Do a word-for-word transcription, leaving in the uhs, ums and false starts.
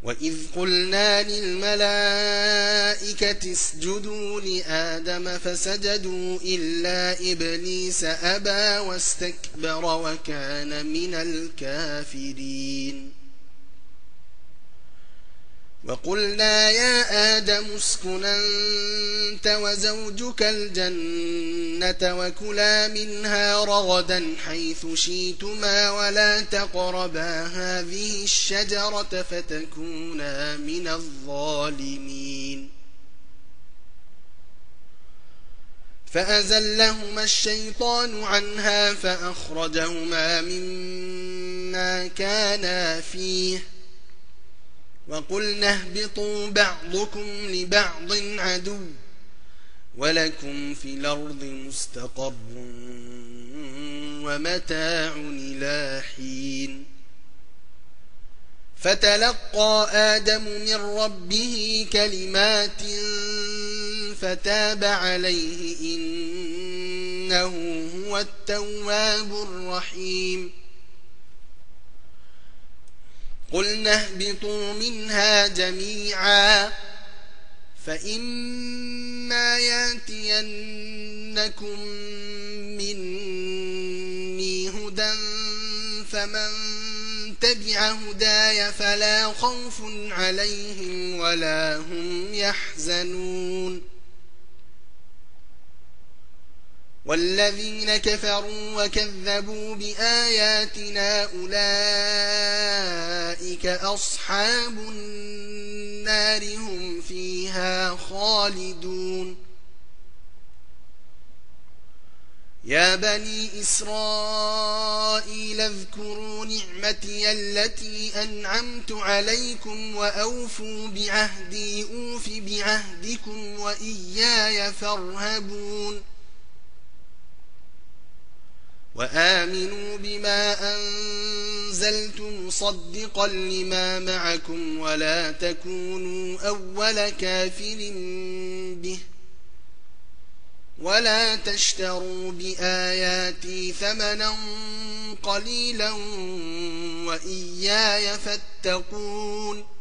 وإذ قلنا للملائكة اسجدوا لآدم فسجدوا إلا إبليس أبى واستكبر وكان من الكافرين وقلنا يا آدم اسكن أنت وزوجك الجنة وكلا منها رغدا حيث شئتما ولا تقربا هذه الشجرة فتكونا من الظالمين فأزلهما الشيطان عنها فأخرجهما مما كانا فيه وقلنا اهبطوا بعضكم لبعض عدو ولكم في الأرض مستقر ومتاع إلى حين فتلقى آدم من ربه كلمات فتاب عليه إنه هو التواب الرحيم قلنا اهبطوا منها جميعا فإما ياتينكم مني هدى فمن تبع هداي فلا خوف عليهم ولا هم يحزنون والذين كفروا وكذبوا بآياتنا أولئك أصحاب النار هم فيها خالدون يا بني إسرائيل اذكروا نعمتي التي أنعمت عليكم وأوفوا بعهدي أوف بعهدكم وإياي فارهبون وآمنوا بما أنزلت مصدقا لما معكم ولا تكونوا أول كافر به ولا تشتروا بآياتي ثمنا قليلا وإياي فاتقون